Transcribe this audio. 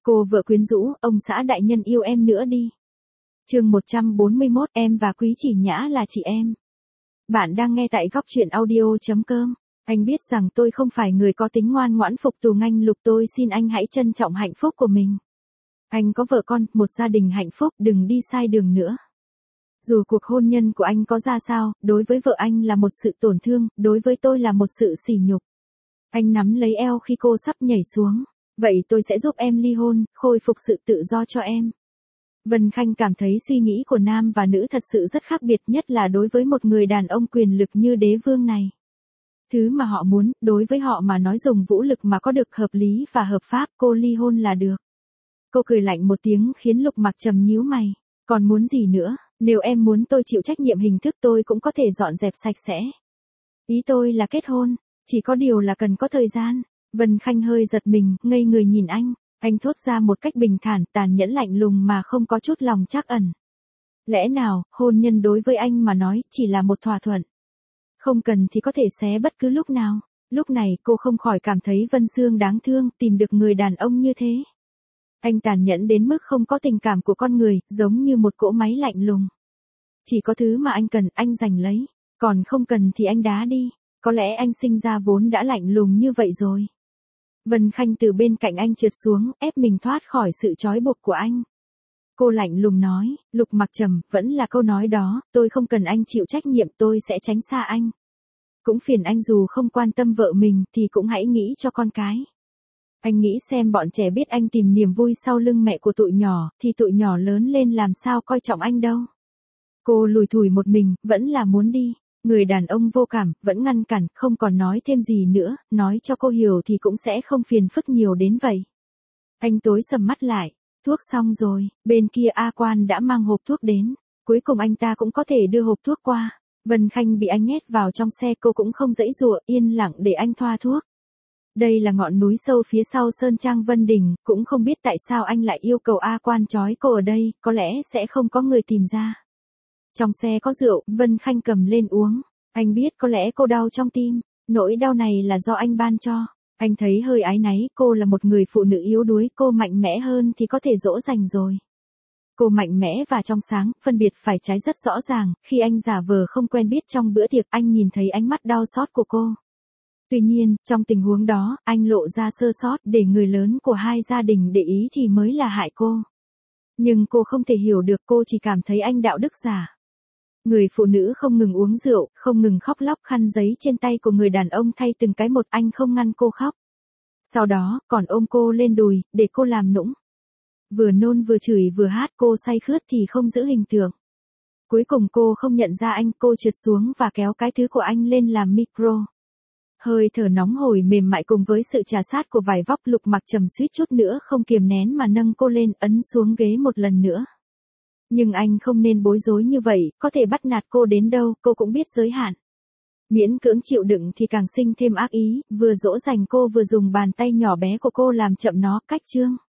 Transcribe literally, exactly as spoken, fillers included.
Cô vợ quyến rũ, ông xã đại nhân yêu em nữa đi. Chương một trăm bốn mươi mốt, em và Quý Chỉ Nhã là chị em. Bạn đang nghe tại góc truyện audio chấm com. Anh biết rằng tôi không phải người có tính ngoan ngoãn phục tùng anh Lục, tôi xin anh hãy trân trọng hạnh phúc của mình. Anh có vợ con, một gia đình hạnh phúc, đừng đi sai đường nữa. Dù cuộc hôn nhân của anh có ra sao, đối với vợ anh là một sự tổn thương, đối với tôi là một sự sỉ nhục. Anh nắm lấy eo khi cô sắp nhảy xuống. Vậy tôi sẽ giúp em ly hôn, khôi phục sự tự do cho em. Vân Khanh cảm thấy suy nghĩ của nam và nữ thật sự rất khác biệt, nhất là đối với một người đàn ông quyền lực như đế vương này. Thứ mà họ muốn, đối với họ mà nói dùng vũ lực mà có được hợp lý và hợp pháp, cô ly hôn là được. Cô cười lạnh một tiếng khiến Lục Mặc Trầm nhíu mày. Còn muốn gì nữa, nếu em muốn tôi chịu trách nhiệm hình thức tôi cũng có thể dọn dẹp sạch sẽ. Ý tôi là kết hôn, chỉ có điều là cần có thời gian. Vân Khanh hơi giật mình, ngây người nhìn anh. Anh thốt ra một cách bình thản, tàn nhẫn lạnh lùng mà không có chút lòng trắc ẩn. Lẽ nào, hôn nhân đối với anh mà nói, chỉ là một thỏa thuận. Không cần thì có thể xé bất cứ lúc nào. Lúc này cô không khỏi cảm thấy Vân Sương đáng thương, tìm được người đàn ông như thế. Anh tàn nhẫn đến mức không có tình cảm của con người, giống như một cỗ máy lạnh lùng. Chỉ có thứ mà anh cần, anh giành lấy. Còn không cần thì anh đá đi. Có lẽ anh sinh ra vốn đã lạnh lùng như vậy rồi. Vân Khanh từ bên cạnh anh trượt xuống, ép mình thoát khỏi sự trói buộc của anh. Cô lạnh lùng nói, Lục Mặc Trầm, vẫn là câu nói đó, tôi không cần anh chịu trách nhiệm, tôi sẽ tránh xa anh. Cũng phiền anh dù không quan tâm vợ mình thì cũng hãy nghĩ cho con cái. Anh nghĩ xem bọn trẻ biết anh tìm niềm vui sau lưng mẹ của tụi nhỏ, thì tụi nhỏ lớn lên làm sao coi trọng anh đâu. Cô lùi thủi một mình, vẫn là muốn đi. Người đàn ông vô cảm, vẫn ngăn cản, không còn nói thêm gì nữa, nói cho cô hiểu thì cũng sẽ không phiền phức nhiều đến vậy. Anh tối sầm mắt lại, thuốc xong rồi, bên kia A Quan đã mang hộp thuốc đến, cuối cùng anh ta cũng có thể đưa hộp thuốc qua. Vân Khanh bị anh nhét vào trong xe, cô cũng không giãy giụa, yên lặng để anh thoa thuốc. Đây là ngọn núi sâu phía sau Sơn Trang Vân Đình, cũng không biết tại sao anh lại yêu cầu A Quan trói cô ở đây, có lẽ sẽ không có người tìm ra. Trong xe có rượu, Vân Khanh cầm lên uống. Anh biết có lẽ cô đau trong tim, nỗi đau này là do anh ban cho. Anh thấy hơi áy náy, cô là một người phụ nữ yếu đuối, cô mạnh mẽ hơn thì có thể dỗ dành rồi. Cô mạnh mẽ và trong sáng, phân biệt phải trái rất rõ ràng, khi anh giả vờ không quen biết trong bữa tiệc, anh nhìn thấy ánh mắt đau xót của cô. Tuy nhiên, trong tình huống đó, anh lộ ra sơ sót để người lớn của hai gia đình để ý thì mới là hại cô. Nhưng cô không thể hiểu được, cô chỉ cảm thấy anh đạo đức giả. Người phụ nữ không ngừng uống rượu, không ngừng khóc lóc, khăn giấy trên tay của người đàn ông thay từng cái một, anh không ngăn cô khóc. Sau đó, còn ôm cô lên đùi, để cô làm nũng. Vừa nôn vừa chửi vừa hát, cô say khướt thì không giữ hình tượng. Cuối cùng cô không nhận ra anh, cô trượt xuống và kéo cái thứ của anh lên làm micro. Hơi thở nóng hổi mềm mại cùng với sự trà sát của vải vóc, Lục Mặc Trầm suýt chút nữa không kiềm nén mà nâng cô lên, ấn xuống ghế một lần nữa. Nhưng anh không nên bối rối như vậy, có thể bắt nạt cô đến đâu, cô cũng biết giới hạn. Miễn cưỡng chịu đựng thì càng sinh thêm ác ý, vừa dỗ dành cô vừa dùng bàn tay nhỏ bé của cô làm chậm nó, cách chương.